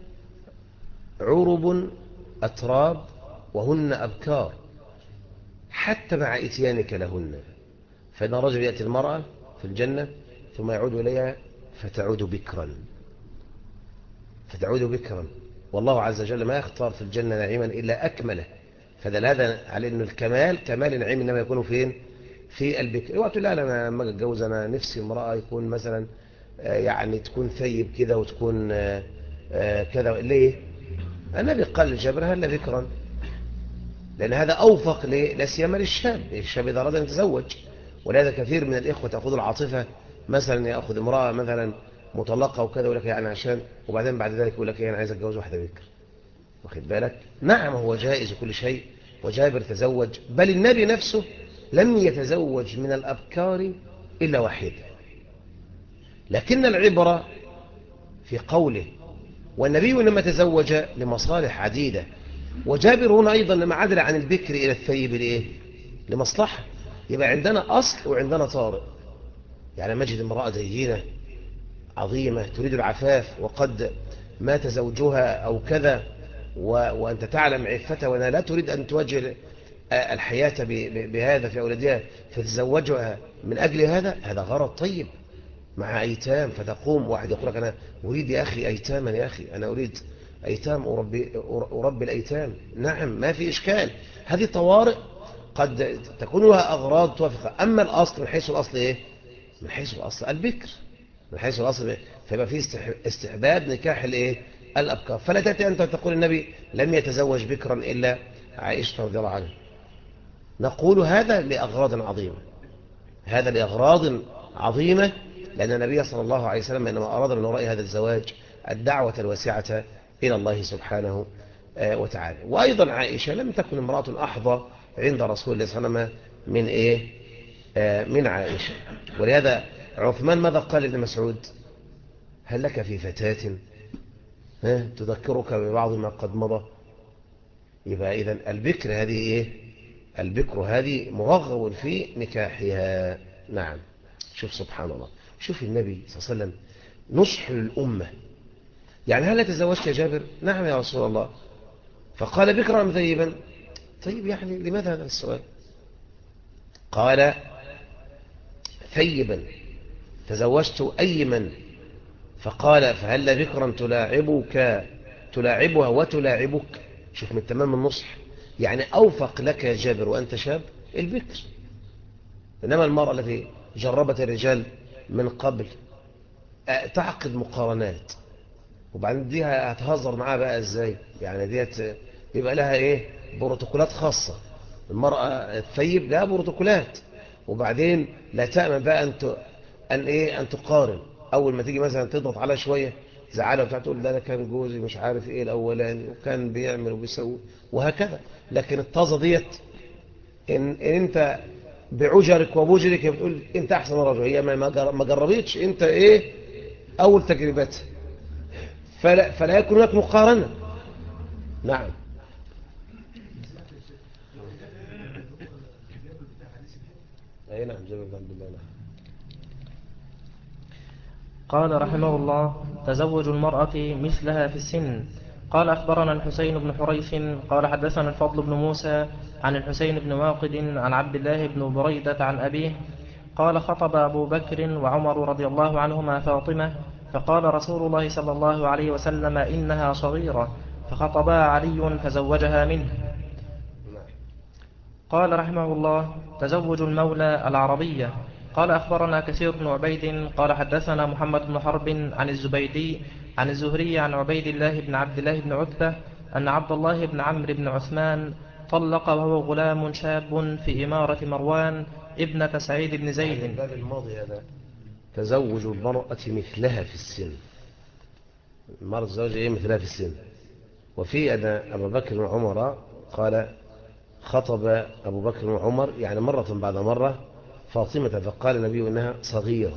عرب أتراب وهن أبكار حتى مع إتيانك لهن. فإن رجل يأتي المرأة في الجنة ثم يعود إليها فتعود بكرا، فتعود بكرا، والله عز وجل ما يختار في الجنة نعيما إلا أكمله. فدل هذا على أن الكمال، كمال النعيم إنما يكون فين؟ في البكر. اوعى تقول لا أنا لما أتجوز أنا نفسي امرأة يكون مثلا يعني تكون ثيب كده وتكون كذا. ليه؟ النبي قال لجابر: هل بكرا؟ لأن هذا أوفق لا سيما للشاب. الشاب إذا أراد أن يتزوج، ولهذا كثير من الإخوة تأخذ العاطفة، مثلا يأخذ امرأة مثلا مطلقة وكذا، يقول لك يعني عشان، وبعدين بعد ذلك يقول لك أنا عايز أتجوز واحدة بكر. واخد بالك؟ نعم هو جائز وكل شيء، وجابر تزوج، بل النبي نفسه لم يتزوج من الأبكار إلا واحدة. لكن العبرة في قوله، والنبي لما تزوج لمصالح عديدة. وجابر هنا أيضا لما عدل عن البكر إلى الثيب لإيه؟ لمصلحة. يبقى عندنا أصل وعندنا طارئ. يعني مجد امرأة دينة عظيمة تريد العفاف، وقد مات زوجها أو كذا، وأنت تعلم عفتها، وأنا لا تريد أن تواجه الحياة بهذا في أولادها، فتتزوجها من أجل هذا. هذا غرض طيب. مع أيتام، فتقوم واحد يقول لك أنا أريد يا أخي أيتاما، يا أخي أنا أريد أيتام، أربي الأيتام. نعم ما في إشكال. هذه طوارئ قد تكون لها أغراض توافق. أما الأصل، من حيث الأصل إيه؟ من حيث الأصل البكر، من حيث الأصل إيه؟ فيبقى فيه استحباب نكاح الإيه؟ الأبكار. فلا تأتي أنت تقول النبي لم يتزوج بكرا إلا عائشة رضي الله عنها. نقول هذا لأغراض عظيمة، هذا لأغراض عظيمة، لأن النبي صلى الله عليه وسلم إنما أراد من وراء هذا الزواج الدعوة الواسعة إلى الله سبحانه وتعالى. وأيضا عائشة لم تكن امرأة أحظى عند رسول الله صلى الله عليه وسلم من إيه؟ من عائشة. ولهذا عثمان ماذا قال لابن مسعود؟ هل لك في فتاة تذكرك ببعض ما قد مضى؟ يبقى إذن البكر هذه إيه؟ البكر هذه مرغب في نكاحها. نعم. شوف سبحان الله، شوف النبي صلى الله عليه وسلم نصح للأمة. يعني هل تزوجت يا جابر؟ نعم يا رسول الله. فقال بكرا أم ثيبا؟ طيب يعني لماذا هذا السؤال؟ قال ثيبا. تزوجت أيمن. فقال فهل بكرا تلاعبها وتلاعبك؟ شوف من تمام النصح. يعني أوفق لك يا جابر وأنت شاب البكر. إنما المرأة التي جربت الرجال من قبل تعقد مقارنات، وبعدين دي هتهزر معاها بقى ازاي؟ يعني ديت يبقى لها ايه؟ بروتوكولات خاصة. المرأة الثيب لها بروتوكولات. وبعدين لا تأمن بقى ان تقارن. اول ما تيجي مثلا تضغط عليها شوية زعلها وبتاع، تقول ده انا كان جوزي مش عارف ايه الاولاني وكان بيعمل وبيسوي وهكذا. لكن الطازة ديت ان انت بعجرك وبجرك بتقول انت احسن رجل. هي ما جربتش انت ايه اول تجربتها. فلا يكون هناك مقارنة. نعم. أي نعم جابر بن عبد الله. نعم. قال رحمه الله: تزوج المرأة مثلها في السن. قال أخبرنا الحسين بن حريث قال حدثنا الفضل بن موسى عن الحسين بن واقد عن عبد الله بن بريدة عن أبيه قال: خطب أبو بكر وعمر رضي الله عنهما فاطمة، فقال رسول الله صلى الله عليه وسلم: إنها صغيرة، فخطبها علي فزوجها منه. قال رحمه الله: تزوج المولى العربية. قال أخبرنا كثير بن عبيد قال حدثنا محمد بن حرب عن الزبيدي عن الزهري عن عبيد الله بن عبد الله بن عتبة أن عبد الله بن عمرو بن عثمان طلق وهو غلام شاب في إمارة مروان ابنة سعيد بن زيد. الباب الماضي هذا تزوج المرأة مثلها في السن. المرأة تزوج إيه مثلها في السن. وفي أن أبا بكر وعمر قال خطب أبو بكر وعمر يعني مرة بعد مرة فاطمة، فقال النبي إنها صغيرة،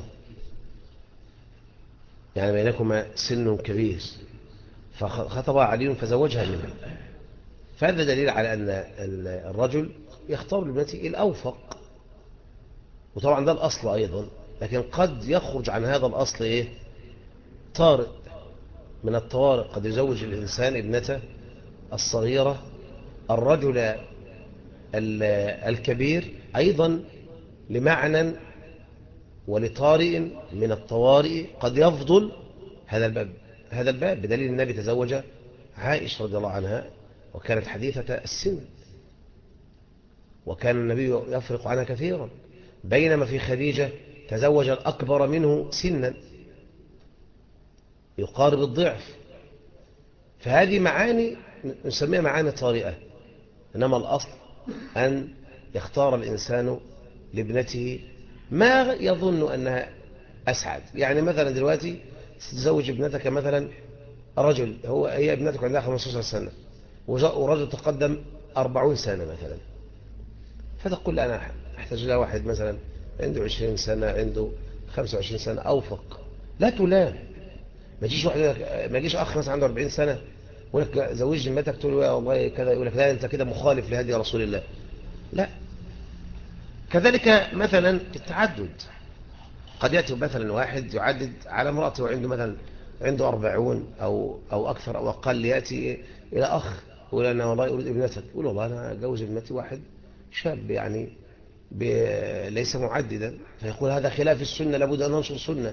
يعني بينكما سن كبير. فخطب علي فزوجها منه. فهذا دليل على أن الرجل يختار لابنته الأوفق. وطبعا ده الأصل أيضا، لكن قد يخرج عن هذا الأصل إيه؟ طارئ من الطوارئ. قد يزوج الإنسان ابنته الصغيرة الرجل الكبير أيضا لمعنى ولطارئ من الطوارئ قد يفضل هذا الباب بدليل النبي تزوج عائشة رضي الله عنها وكانت حديثة السن، وكان النبي يفرق عنها كثيرا، بينما في خديجة تزوج الأكبر منه سنا يقارب الضعف. فهذه معاني نسميها معاني طارئة. إنما الأصل أن يختار الإنسان لابنته ما يظن أنها أسعد. يعني مثلا دلوقتي تزوج ابنتك مثلا رجل، هي ابنتك عندها 15 سنة ورجل تقدم 40 سنة مثلا، فتقول أنا أحتاج لها واحد مثلا عنده 20 سنة، عنده 25 سنة أوفق. لا تلام. ما يجيش أخ مثلا عنده 40 سنة يقول لك زوج ابنتك، تقول له يا والله كذا، يقول لك لا أنت كده مخالف لهدي رسول الله. لا. كذلك مثلا التعدد، قد يأتي مثلا واحد يعدد على امرأته وعنده مثلا عنده 40 أو أكثر أو أقل، يأتي إلى أخ يقول أنا والله أريد ابنتك، يقول والله أنا أجوز ابنتي واحد شاب يعني ليس معددا، فيقول هذا خلاف السنة، لابد أن ننشر سنة.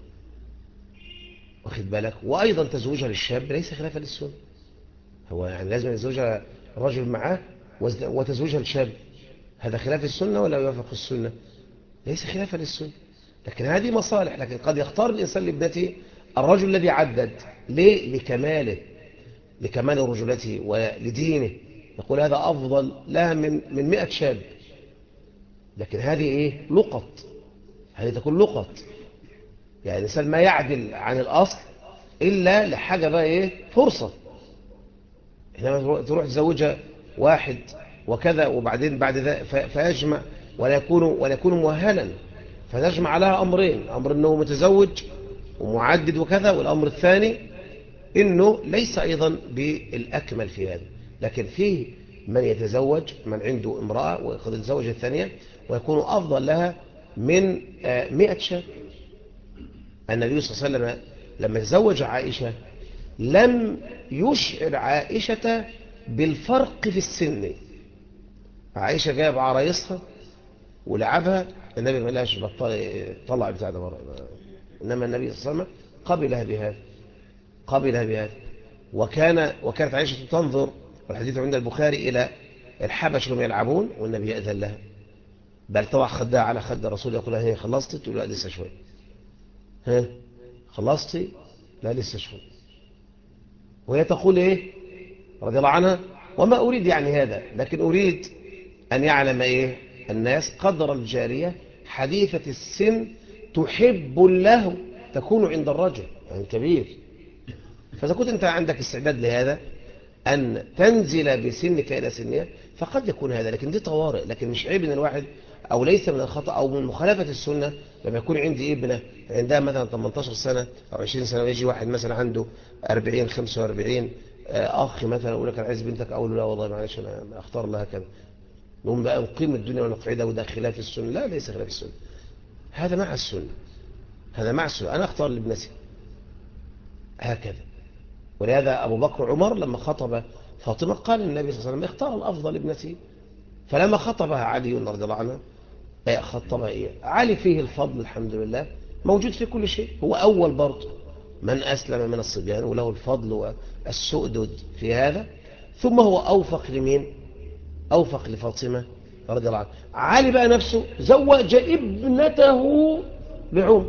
واخد بالك؟ وأيضا تزوجها للشاب ليس خلافا للسنة، هو يعني لازم يتزوجها رجل معاه وتزوجها للشاب، هذا خلاف السنة ولا يوافق السنة؟ ليس خلافا للسنة. لكن هذه مصالح. لكن قد يختار الإنسان لابنته الرجل الذي عدد. ليه؟ لكمال رجولته ولدينه، يقول هذا أفضل لها من 100 شاب. لكن هذه إيه؟ لقط. هذه تكون لقط، يعني الإنسان ما يعدل عن الأصل إلا لحاجة بقى إيه؟ فرصة. إنما تروح تزوجها واحد وكذا وبعدين بعد ذلك فيجمع ولا يكون مؤهلا، فتجمع لها أمرين: أمر أنه متزوج ومعدد وكذا، والأمر الثاني أنه ليس أيضا بالأكمل في هذا. لكن فيه من يتزوج، من عنده امرأة وقد يتزوج الثانية ويكون أفضل لها من 100 شاب. النبي صلى الله عليه وسلم لما تزوج عائشة لم يشعر عائشة بالفرق في السن. عائشة جايب عرايسها ولعبها، النبي ما لهاش طلع بتاع ده بره. إنما النبي صلى الله عليه وسلم قبلها بهذا. وكانت عائشة تنظر، والحديث عند البخاري، إلى الحبش هم يلعبون والنبي يأذن لها، بل طبعا خدها على خد الرسول، يقول لها هي خلصتي؟ تقول لا لسه شوي. ها خلصتي؟ لا لسه شوي. وهي تقول ايه رضي الله عنها؟ وما أريد يعني هذا، لكن أريد أن يعلم إيه الناس قدر الجارية حديثة السن تحب له تكون عند الرجل، يعني كبير. فإذا كنت أنت عندك استعداد لهذا، أن تنزل بسنك إلى سنها، فقد يكون هذا، لكن دي طوارئ. لكن مش عيب ان الواحد، أو ليس من الخطأ أو من مخالفة السنة، لما يكون عندي ابنة عندها مثلا 18 سنة أو 20 سنة، ويجي واحد مثلا عنده 40 45 أخ مثلا يقول لك أنا عايز بنتك، أقول له لا والله معلش أنا أختار لها كذا، نقوم بقى نقيم الدنيا ونقعدها وده خلاف السنة. لا، ليس خلاف السنة، هذا مع السنة، هذا مع السنة. أنا أختار لابنتي هكذا. ولهذا أبو بكر وعمر لما خطب فاطمة قال النبي صلى الله عليه وسلم اختار الأفضل ابنتي. فلما خطبها علي رضي الله عنه، خطبها علي فيه الفضل الحمد لله موجود في كل شيء، هو أول برضه من أسلم من الصبيان وله الفضل والسؤدد في هذا. ثم هو أوفق لمين؟ أوفق لفاطمة رضي الله عنه. علي بقى نفسه زوج ابنته لعمر،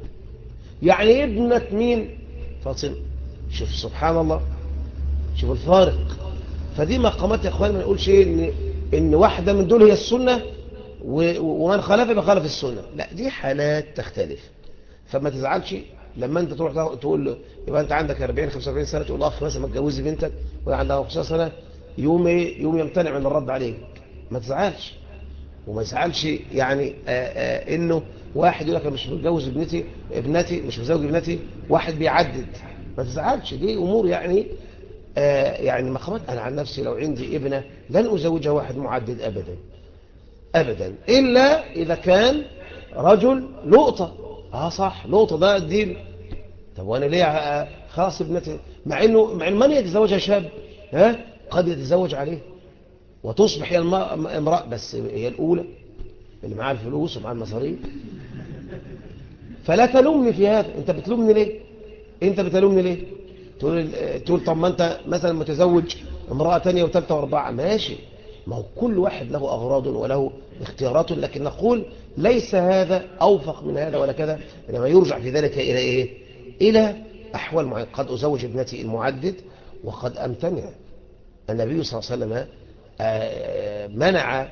يعني ابنة مين؟ فاطمة. شوف سبحان الله، شوف الفارق. فدي مقامات يا اخوان، ما نقولش ان واحدة من دول هي السنة ومن خالف يبقى خالف السنة، لا، دي حالات تختلف. فما تزعلش لما انت تروح تقول له يبقى انت عندك 40 45 سنة، تقول اخ مثلا ما تجوزي بنتك وهي عندها 15 سنة، يوم يمتنع من الرد عليك. ما تزعلش، وما يزعلش يعني انه واحد يقول لك انا مش متجوز ابنتي مش متزوج ابنتي، واحد بيعدد. ما تزعلش، دي امور يعني مقامات. انا عن نفسي لو عندي ابنه لن ازوجها واحد معدد ابدا ابدا، الا اذا كان رجل لقطه. صح، لقطه ده الدين. طب وانا ليه خلاص ابنتي، مع ان من يتزوجها شاب قد يتزوج عليه وتصبح هي امراه، بس هي الاولى اللي معاه الفلوس ومعاه المصاريف. فلا تلومني في هذا. انت بتلومني ليه؟ تقول طب ما انت مثلا متزوج امرأة تانية وثالثة واربعة، ماشي، ما هو كل واحد له أغراض وله اختيارات. لكن نقول ليس هذا أوفق من هذا ولا كذا، إنما يرجع في ذلك إلى إيه؟ إلى أحوال معينة. قد أزوج ابنتي المعدد وقد أمتنع. النبي صلى الله عليه وسلم منع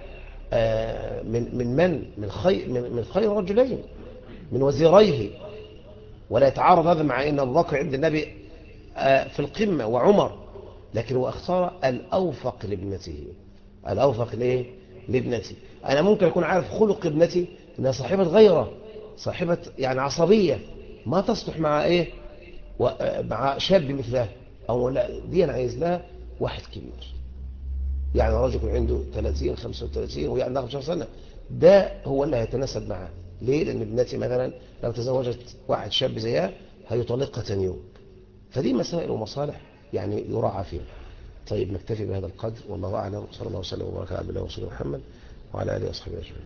من خير رجلين من وزيريه، ولا يتعارض هذا مع أن أبو بكر عند النبي في القمة وعمر، لكن هو اختار الأوفق لابنته. الأوفق ليه؟ لابنتي. أنا ممكن أكون عارف خلق ابنتي أنها صاحبة غيرة، صاحبة يعني عصبية ما تصلح مع إيه، مع شاب مثلها، أو لا، دي أنا عايز لها واحد كبير، يعني رجل يكون عنده 30 35 وهي عندها 15 سنة، ده هو اللي هيتناسب معاه. ليه؟ لأن ابنتي مثلا لو تزوجت واحد شاب زيها هيطلقها ثاني يوم. فدي مسائل ومصالح يعني يراعى فيها. طيب نكتفي بهذا القدر، والله أعلم. صلى الله وسلم وبارك على عبد الله ورسوله محمد وعلى آله وصحبه أجمعين.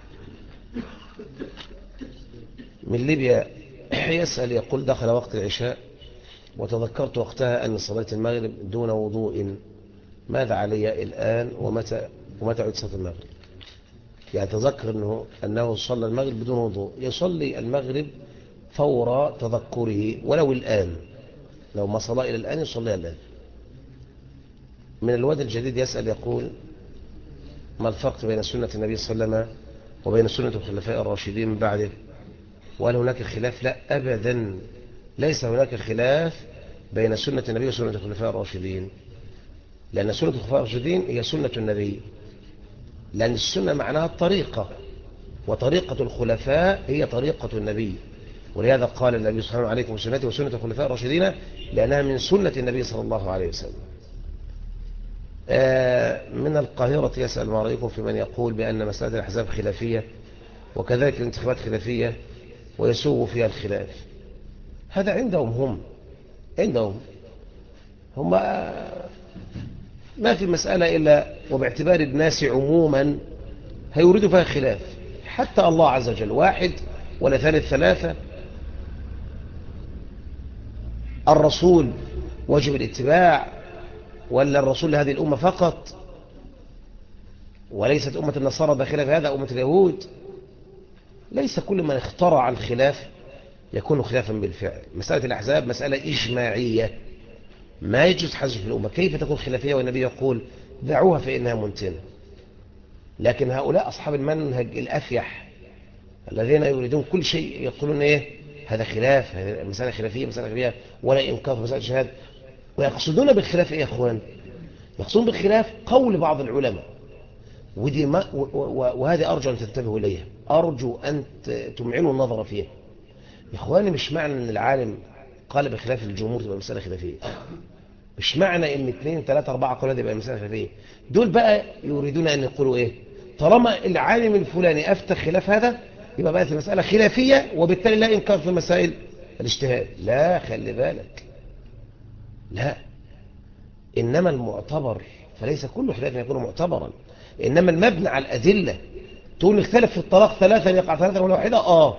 من ليبيا يسأل يقول: دخل وقت العشاء وتذكرت وقتها أن صلاة المغرب دون وضوء، ماذا علي الآن ومتى عد صلاة المغرب؟ يعني تذكر أنه صلى المغرب بدون وضوء، يصلي المغرب فور تذكره ولو الآن، لو ما صلى إلى الآن يصليها الآن. من الواد الجديد يسأل يقول: ما الفرق بين سنة النبي صلى الله عليه وسلم وبين سنة الخلفاء الراشدين من بعده، وهل هناك خلاف؟ لا أبدا، ليس هناك خلاف بين سنة النبي وسنة الخلفاء الراشدين، لأن سنة الخلفاء الراشدين هي سنة النبي، لأن السنة معناها الطريقة، وطريقة الخلفاء هي طريقة النبي. ولهذا قال النبي صلى الله عليه وسلم: عليكم سنتي وسنة الخلفاء الراشدين، لأنها من سنة النبي صلى الله عليه وسلم. من القاهرة يسأل: ما رأيكم في من يقول بأن مسألة الأحزاب خلافية وكذلك الانتخابات خلافية ويسوغ فيها الخلاف؟ هذا عندهم هم ما في مسألة إلا وباعتبار الناس عموما هيوردوا فيها خلاف، حتى الله عز وجل واحد ولا ثالث ثلاثة. الرسول واجب الاتباع، ولا الرسول لهذه الأمة فقط، وليست أمة النصارى داخلة في هذا، أمة اليهود. ليس كل من اخترع الخلاف يكون خلافا بالفعل. مسألة الأحزاب مسألة إجماعية ما يجوز حذف الأمة. كيف تكون خلافية والنبي يقول دعوها فإنها منتنة؟ لكن هؤلاء أصحاب المنهج الأفيح الذين يريدون كل شيء يقولون إيه، هذا خلاف، هذه مسألة خلافية، مسألة خلافية ولا إنكار في مسألة شهادة. ويقصدون بالخلاف إيه يا أخوان؟ يقصدون بالخلاف قول بعض العلماء، ودي ما وهذه أرجو أن تنتبهوا إليها، أرجو أن تمعنوا النظر فيها. يا إخواني، مش معنى أن العالم قال بخلاف الجمهور تبقى مسألة خلافية، مش معنى أن 2 3 4 قالوا تبقى مسألة خلافية. دول بقى يريدون أن يقولوا إيه، طالما العالم الفلاني أفتى خلاف هذا يبقى بقت المسألة خلافية، وبالتالي لا إنكار في مسائل الاجتهاد. لا، خلي بالك، لا، إنما المعتبر، فليس كل خلاف يكون معتبرا، إنما المبنى على الأدلة. تقول نختلف في الطلاق 3 يقع 3 ولا واحدة،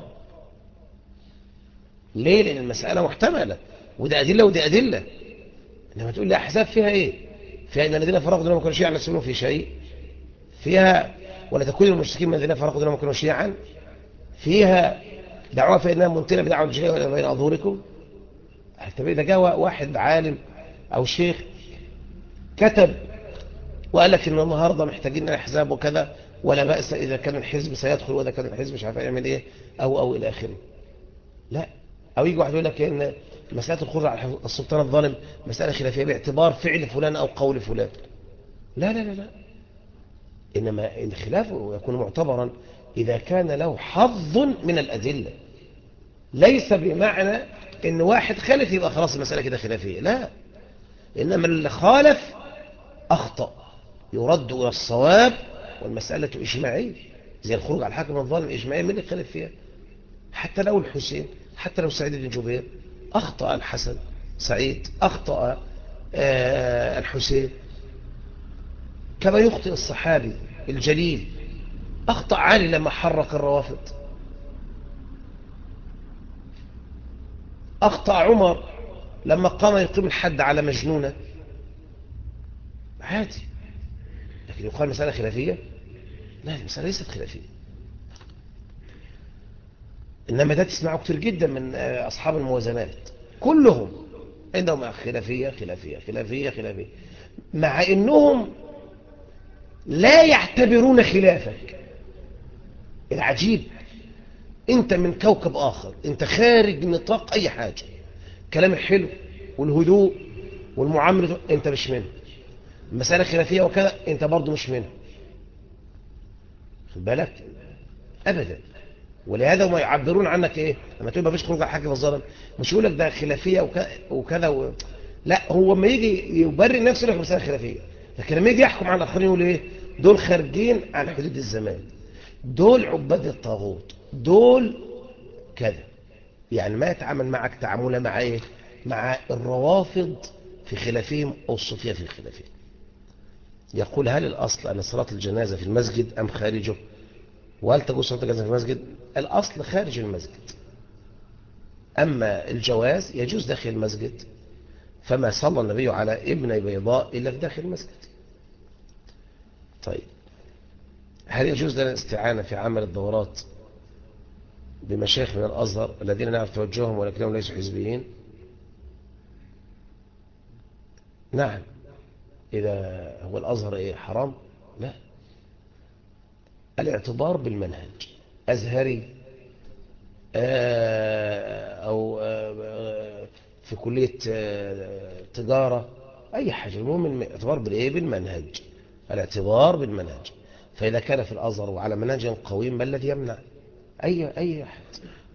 ليه؟ لأن المسألة محتملة، وده أدلة وده أدلة. إنما تقول لي أحزاب فيها إيه؟ فيها إن الذين فرقوا دونهم كانوا شيعا ليسوا في شيء، فيها ولا تكون المشركين من الذين فرقوا دونهم كانوا شيعا، فيها دعوة فإنها منتنة بدعوة الجهل بين أظهركم. طب إذا جاء واحد عالم أو شيخ كتب وقال لك إن النهارده محتاجين الأحزاب وكذا، ولا بأس إذا كان الحزب سيدخل وإذا كان الحزب مش عارف يعمل إيه أو إلى آخره، لا. أو يجي واحد يقول لك إن مسألة الخروج على السلطان الظالم مسألة خلافية باعتبار فعل فلان أو قول فلان. لا لا لا لا، إنما الخلاف يكون معتبرا إذا كان له حظ من الأدلة، ليس بمعنى إن واحد خالف يبقى خلاص المسألة كده خلافية، لا. إنما اللي خالف أخطأ يرد إلى الصواب، والمسألة إجماعية، زي الخروج على الحاكم الظالم إجماعية، من اللي خالف فيها؟ حتى لو الحسين، حتى لو سعيد بن جبير أخطأ الحسن، سعيد أخطأ الحسين، كما يخطئ الصحابي الجليل، أخطأ علي لما حرك الروافض، أخطأ عمر لما قام يقيم الحد على مجنونة، عادي. لكن يقال مسألة خلافية؟ لا، المسألة ليست خلافية. إنما ده تسمعه كتير جدا من أصحاب الموازنات، كلهم عندهم خلافية خلافية خلافية خلافية، مع إنهم لا يعتبرون خلافك. العجيب، انت من كوكب آخر، انت خارج نطاق أي حاجة، كلام الحلو والهدوء والمعاملة انت مش منه، المسألة خلافية وكذا انت برضو مش منه، خد بالك أبدا. ولهذا هم يعبرون عنك ايه لما تقول ما فيش خروج على الحاكم الظالم، مش يقول لك ده خلافيه وكذا لا، هو لما يجي يبرر نفسه يقول لك مساله خلافيه، لكن لما يجي يحكم على الاخرين يقول ايه؟ دول خارجين عن حدود الزمان، دول عباد الطاغوت، دول كذا. يعني ما يتعامل معك تعامله مع ايه؟ مع الروافض في خلافهم او الصوفيه في خلافهم. يقول هل الاصل ان صلاه الجنازه في المسجد ام خارجه؟ وهل تجوز صلاه الجنازه في المسجد؟ الاصل خارج المسجد، أما الجواز يجوز داخل المسجد، فما صلى النبي على ابن بيضاء إلا في داخل المسجد. طيب، هل يجوز لنا الاستعانة في عمل الدورات بمشايخ من الأزهر الذين نعرف توجههم ولكنهم ليسوا حزبيين؟ نعم. إذا هو الأزهر إيه حرام؟ لا، الاعتبار بالمنهج، أزهري أو في كلية تجارة، أي حاجة، المهم الاعتبار بالإيه؟ بالمنهج، الاعتبار بالمنهج. فإذا كان في الأزهر وعلى منهج قويم ما الذي يمنع؟ أي أحد.